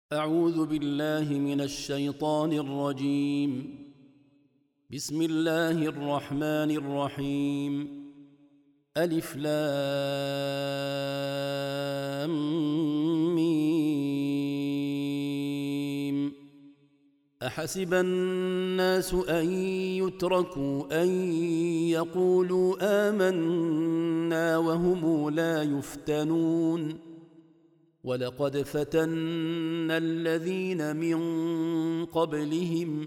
أعوذ بالله من الشيطان الرجيم. بسم الله الرحمن الرحيم. ألف لام ميم. أحسب الناس أن يتركوا أن يقولوا آمنا وهم لا يفتنون. ولقد فتنا الذين من قبلهم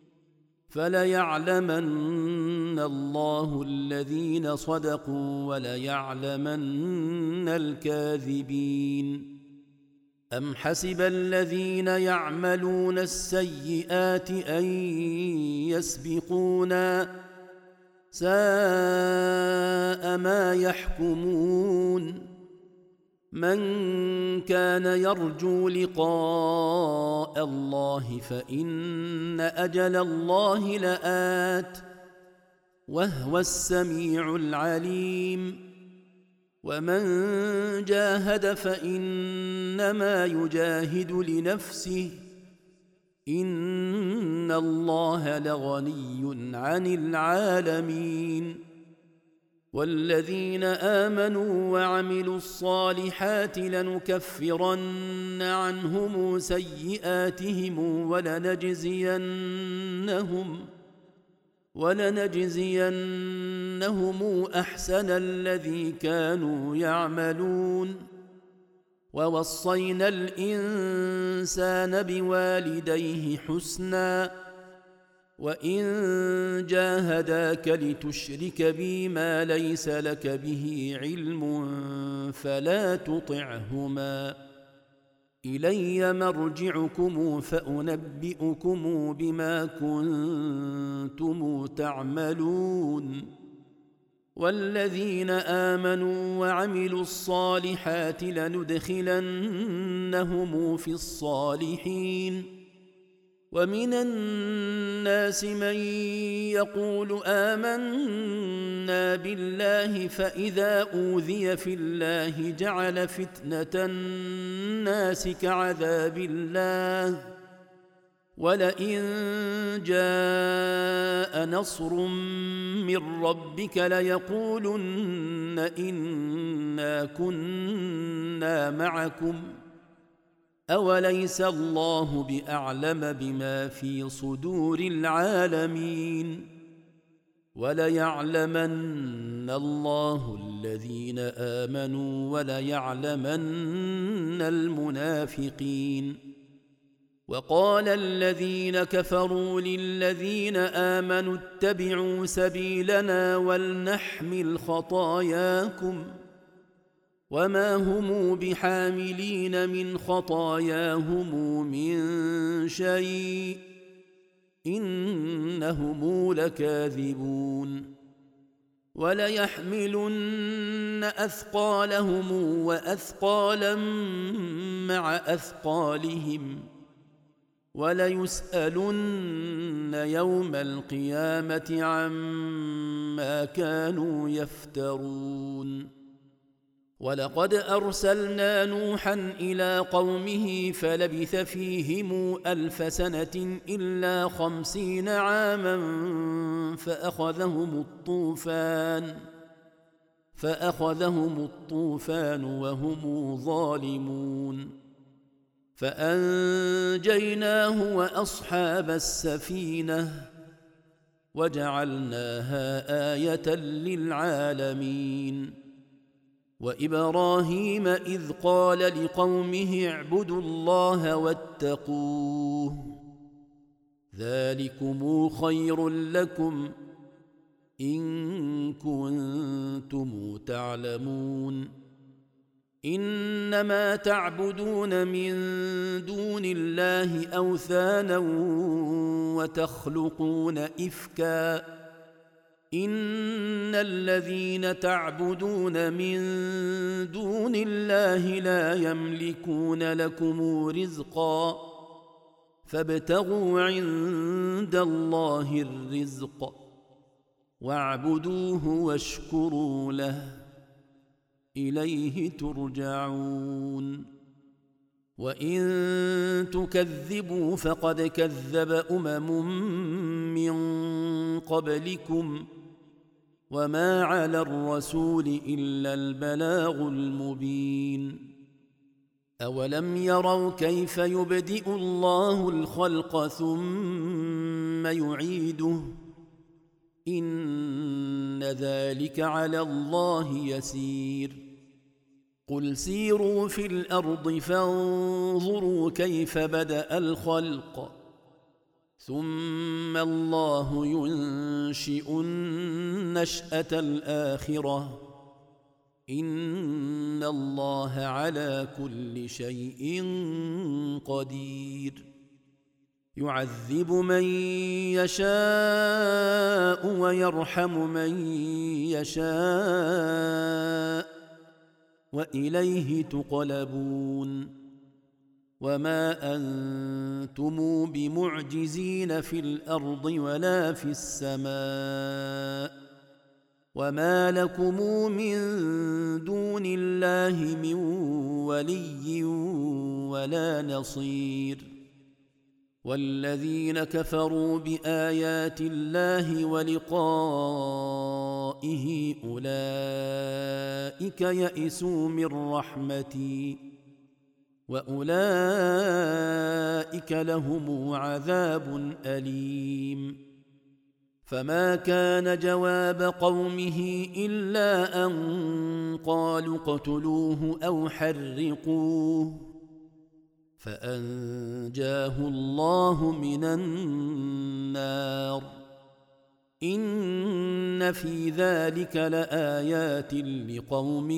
فليعلمن الله الذين صدقوا وليعلمن الكاذبين. أم حسب الذين يعملون السيئات أن يسبقونا ساء ما يحكمون. من كان يرجو لقاء الله فإن أجل الله لآت وهو السميع العليم. ومن جاهد فإنما يجاهد لنفسه إن الله لغني عن العالمين. والذين آمنوا وعملوا الصالحات لنكفرن عنهم سيئاتهم ولنجزينهم أحسن الذي كانوا يعملون. ووصينا الإنسان بوالديه حسنا وإن جاهداك لتشرك بي ما ليس لك به علم فلا تطعهما. إلي مرجعكم فأنبئكم بما كنتم تعملون. والذين آمنوا وعملوا الصالحات لندخلنهم في الصالحين. ومن الناس من يقول آمنا بالله فإذا أوذي في الله جعل فتنة الناس كعذاب الله ولئن جاء نصر من ربك ليقولن إنا كنا معكم أوليس الله بأعلم بما في صدور العالمين. وليعلمن الله الذين آمنوا وليعلمن المنافقين. وقال الذين كفروا للذين آمنوا اتبعوا سبيلنا ولنحمل خطاياكم وما هم بحاملين من خطاياهم من شيء إنهم لكاذبون. وليحملن أثقالهم وأثقالا مع أثقالهم وليسألن يوم القيامة عما كانوا يفترون. ولقد أرسلنا نوحا إلى قومه فلبث فيهم 1000 سنة إلا 50 عاما فأخذهم الطوفان وهم ظالمون. فأنجيناه وأصحاب السفينة وجعلناها آية للعالمين. وإبراهيم إذ قال لقومه اعبدوا الله واتقوه ذلكم خير لكم إن كنتم تعلمون. إنما تعبدون من دون الله أوثانا وتخلقون إفكا إن الذين تعبدون من دون الله لا يملكون لكم رزقا فابتغوا عند الله الرزق واعبدوه واشكروا له إليه ترجعون. وإن تكذبوا فقد كذب من قبلكم وما على الرسول إلا البلاغ المبين أولم يروا كيف يبدئ الله الخلق ثم يعيده إن ذلك على الله يسير قل سيروا في الأرض فانظروا كيف بدأ الخلق ثم الله ينشئ النشأة الآخرة إن الله على كل شيء قدير يعذب من يشاء ويرحم من يشاء وإليه تقلبون وما أنتم بمعجزين في الأرض ولا في السماء وما لكم من دون الله من ولي ولا نصير والذين كفروا بآيات الله ولقائه أولئك يئسوا من رحمتي وأولئك لهم عذاب أليم فما كان جواب قومه إلا أن قالوا اقتلوه أو حرقوه فأنجاه الله من النار إن في ذلك لآيات لقوم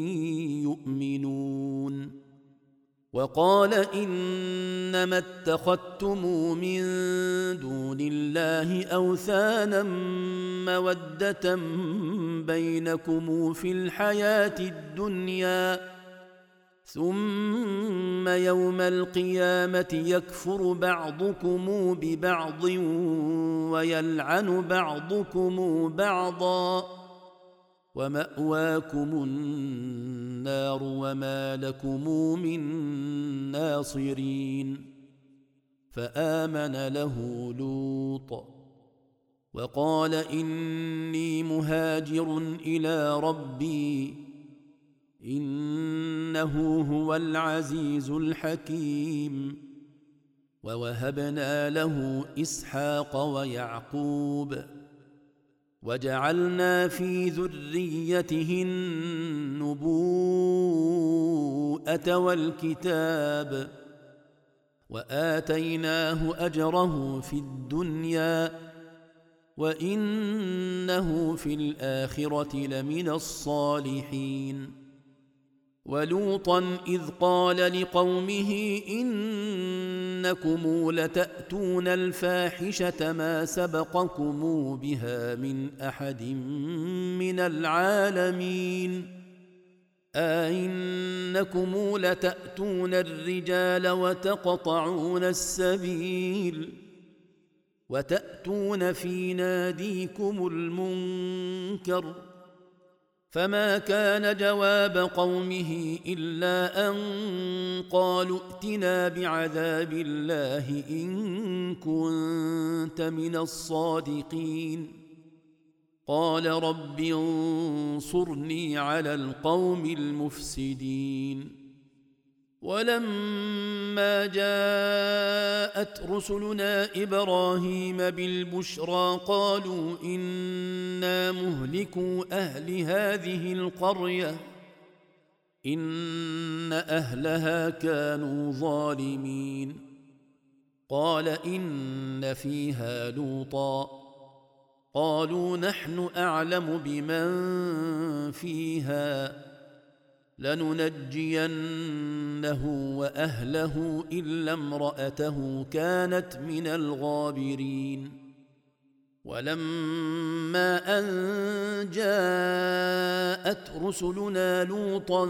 يؤمنون وقال إنما اتخذتم من دون الله أوثانا مودة بينكم في الحياة الدنيا ثم يوم القيامة يكفر بعضكم ببعض ويلعن بعضكم بعضا ومأواكم النار وما لكم من ناصرين فآمن له لوط وقال إني مهاجر إلى ربي إنه هو العزيز الحكيم ووهبنا له إسحاق ويعقوب وجعلنا في ذريته النبوءة والكتاب وآتيناه أجره في الدنيا وإنه في الآخرة لمن الصالحين ولوطا إذ قال لقومه إنكم لتأتون الفاحشة ما سبقكم بها من أحد من العالمين أئنكم لتأتون الرجال وتقطعون السبيل وتأتون في ناديكم المنكر فما كان جواب قومه إلا أن قالوا ائتنا بعذاب الله إن كنت من الصادقين قال رب انصرني على القوم المفسدين ولما جاءت رسلنا إبراهيم بالبشرى قالوا إنا مهلكو أهل هذه القرية إن أهلها كانوا ظالمين قال إن فيها لوطا قالوا نحن أعلم بمن فيها لننجينه وأهله إلا امرأته كانت من الغابرين ولما أن جاءت رسلنا لوطا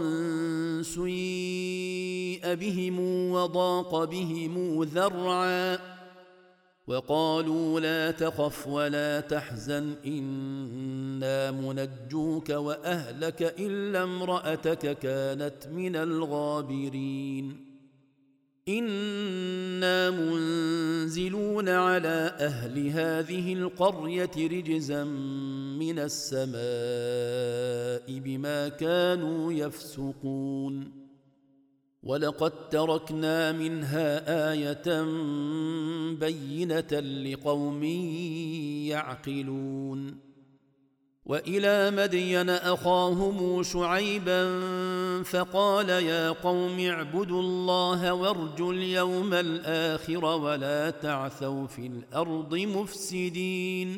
سيء بهم وضاق بهم ذرعا وقالوا لا تخف ولا تحزن إنا منجوك وأهلك إلا امرأتك كانت من الغابرين إنا منزلون على أهل هذه القرية رجزا من السماء بما كانوا يفسقون ولقد تركنا منها آية بينة لقوم يعقلون وإلى مدين أخاهم شعيبا فقال يا قوم اعبدوا الله وارجوا اليوم الآخر ولا تعثوا في الأرض مفسدين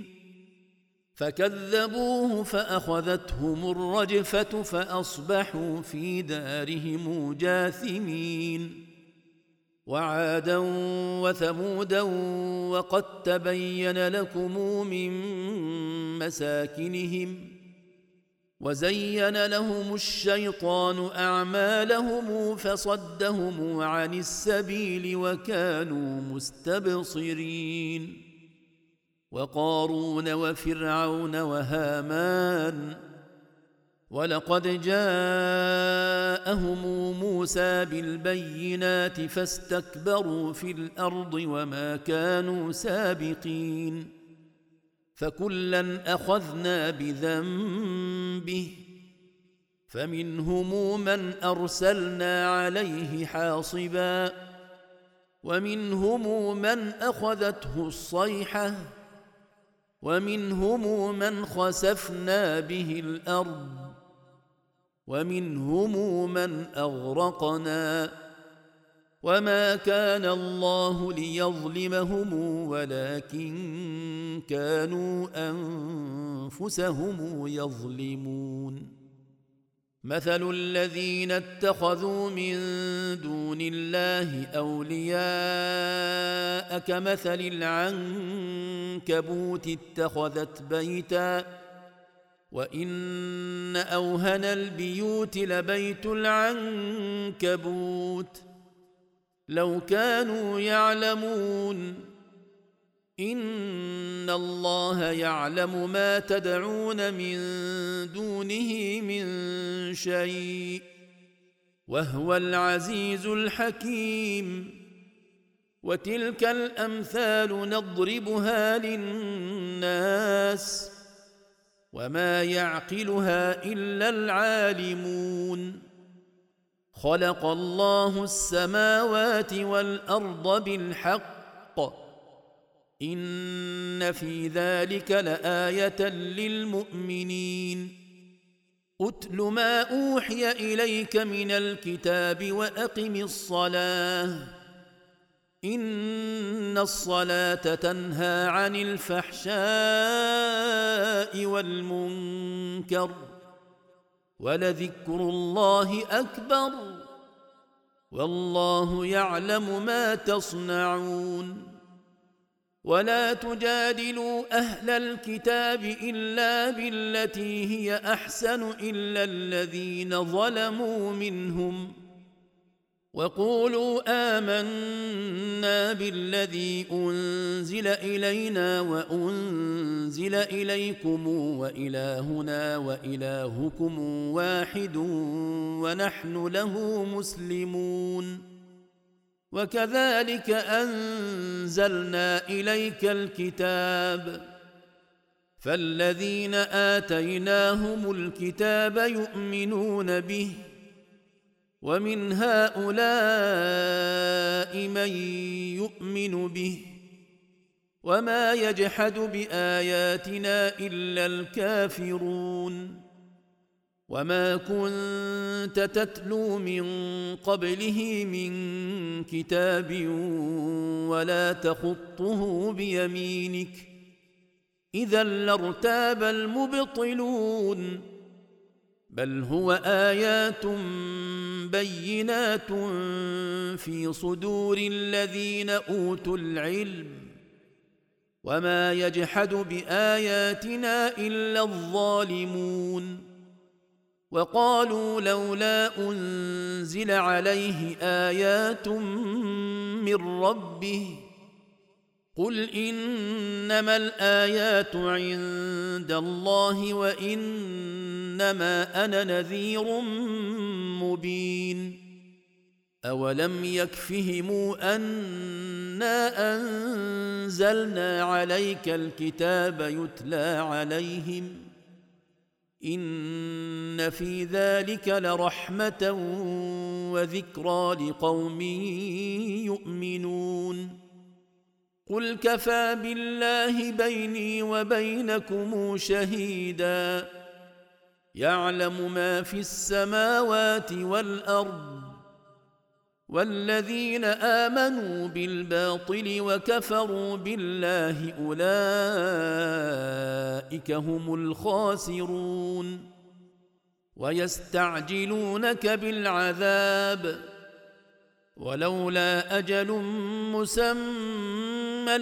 فكذبوه فأخذتهم الرجفة فأصبحوا في دارهم جاثمين وعادا وثمودا وقد تبين لكم من مساكنهم وزين لهم الشيطان أعمالهم فصدهم عن السبيل وكانوا مستبصرين وقارون وفرعون وهامان ولقد جاءهم موسى بالبينات فاستكبروا في الأرض وما كانوا سابقين فكلا أخذنا بذنبه فمنهم من أرسلنا عليه حاصبا ومنهم من أخذته الصيحة ومنهم من خسفنا به الأرض ومنهم من أغرقنا وما كان الله ليظلمهم ولكن كانوا أنفسهم يظلمون مثل الذين اتخذوا من دون الله أولياء كمثل العنكبوت اتخذت بيتا وإن أوهن البيوت لبيت العنكبوت لو كانوا يعلمون إن الله يعلم ما تدعون من دونه من شيء وهو العزيز الحكيم وتلك الأمثال نضربها للناس وما يعقلها إلا العالمون خلق الله السماوات والأرض بالحق إن في ذلك لآية للمؤمنين أتل ما أوحي إليك من الكتاب وأقم الصلاة إن الصلاة تنهى عن الفحشاء والمنكر ولذكر الله أكبر والله يعلم ما تصنعون ولا تجادلوا أهل الكتاب إلا بالتي هي أحسن إلا الذين ظلموا منهم وقولوا آمنا بالذي أنزل إلينا وأنزل إليكم وإلهنا وإلهكم واحد ونحن له مسلمون وكذلك أنزلنا إليك الكتاب فالذين آتيناهم الكتاب يؤمنون به ومن هؤلاء من يؤمن به وما يجحد بآياتنا إلا الكافرون وما كنت تتلو من قبله من كتاب ولا تخطه بيمينك إذا لارتاب المبطلون بل هو آيات بينات في صدور الذين أوتوا العلم وما يجحد بآياتنا إلا الظالمون وقالوا لولا أنزل عليه آيات من ربه قل إنما الآيات عند الله وإنما أنا نذير مبين أولم يكفهم أنا أنزلنا عليك الكتاب يتلى عليهم إن في ذلك لرحمة وذكرى لقوم يؤمنون قل كفى بالله بيني وبينكم شهيدا يعلم ما في السماوات والأرض والذين آمنوا بالباطل وكفروا بالله أولئك هم الخاسرون ويستعجلونك بالعذاب ولولا أجل مسمى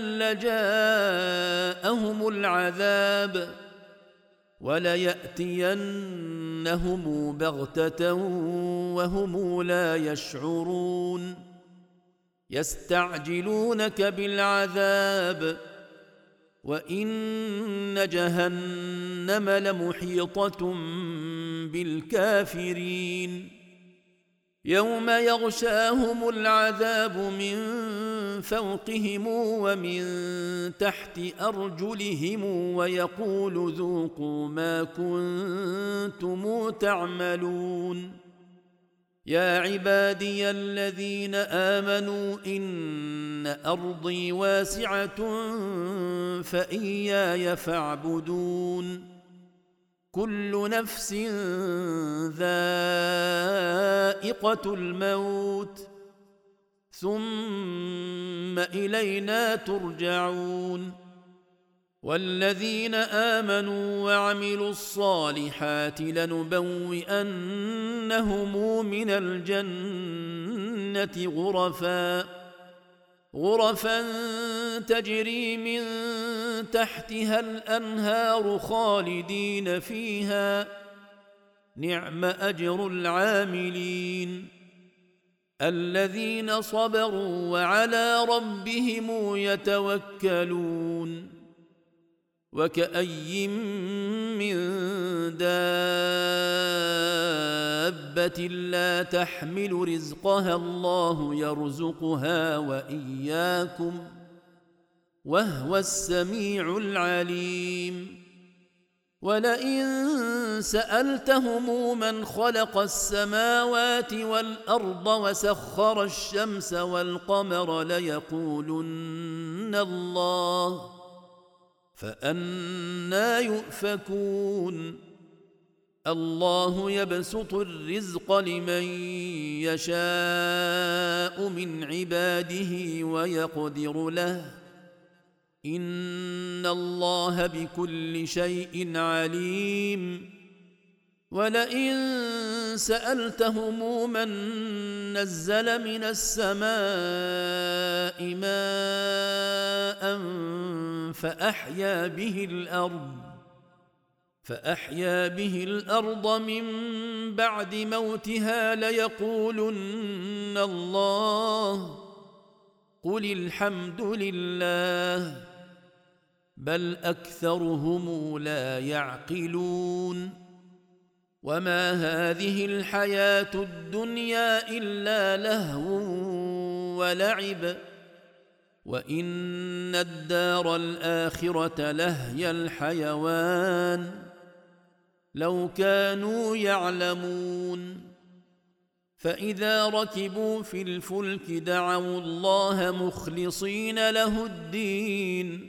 لجاءهم العذاب وليأتينهم بغتة وهم لا يشعرون يستعجلونك بالعذاب وإن جهنم لمحيطة بالكافرين يوم يغشاهم العذاب من فوقهم ومن تحت أرجلهم ويقول ذوقوا ما كنتم تعملون يا عبادي الذين آمنوا إن أرضي واسعة فإياي فاعبدون كل نفس ذائقة الموت ثم إلينا ترجعون والذين آمنوا وعملوا الصالحات لنبوئنهم من الجنة غرفا تجري من تحتها الأنهار خالدين فيها نعم أجر العاملين الذين صبروا وعلى ربهم يتوكلون وكأي من دابة لا تحمل رزقها الله يرزقها وإياكم وهو السميع العليم ولئن سألتهم من خلق السماوات والأرض وسخر الشمس والقمر ليقولن الله فأنى يؤفكون الله يبسط الرزق لمن يشاء من عباده ويقدر له إن الله بكل شيء عليم ولئن سألتهم من نزل من السماء ماء فأحيا به الأرض من بعد موتها ليقولن الله قل الحمد لله بل أكثرهم لا يعقلون وما هذه الحياة الدنيا إلا لهو ولعب وإن الدار الآخرة لهي الحيوان لو كانوا يعلمون فإذا ركبوا في الفلك دعوا الله مخلصين له الدين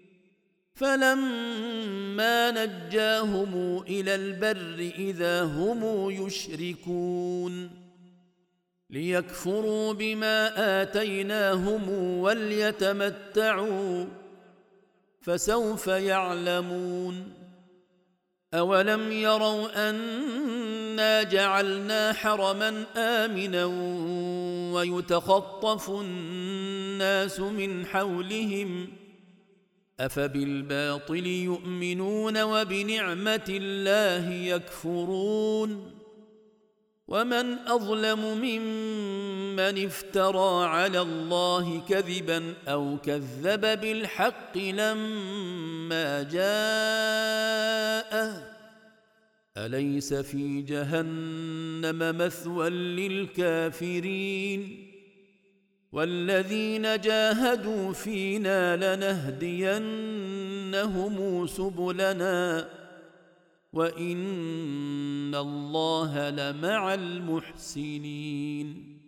فلما نجاهم إلى البر إذا هم يشركون ليكفروا بما آتيناهم وليتمتعوا فسوف يعلمون أولم يروا أنا جعلنا حرما آمنا ويتخطف الناس من حولهم أفبالباطل يؤمنون وبنعمة الله يكفرون ومن أظلم ممن افترى على الله كذبا أو كذب بالحق لما جاءه أليس في جهنم مثوى للكافرين والذين جاهدوا فينا لنهدينهم سبلنا وإن الله لمع المحسنين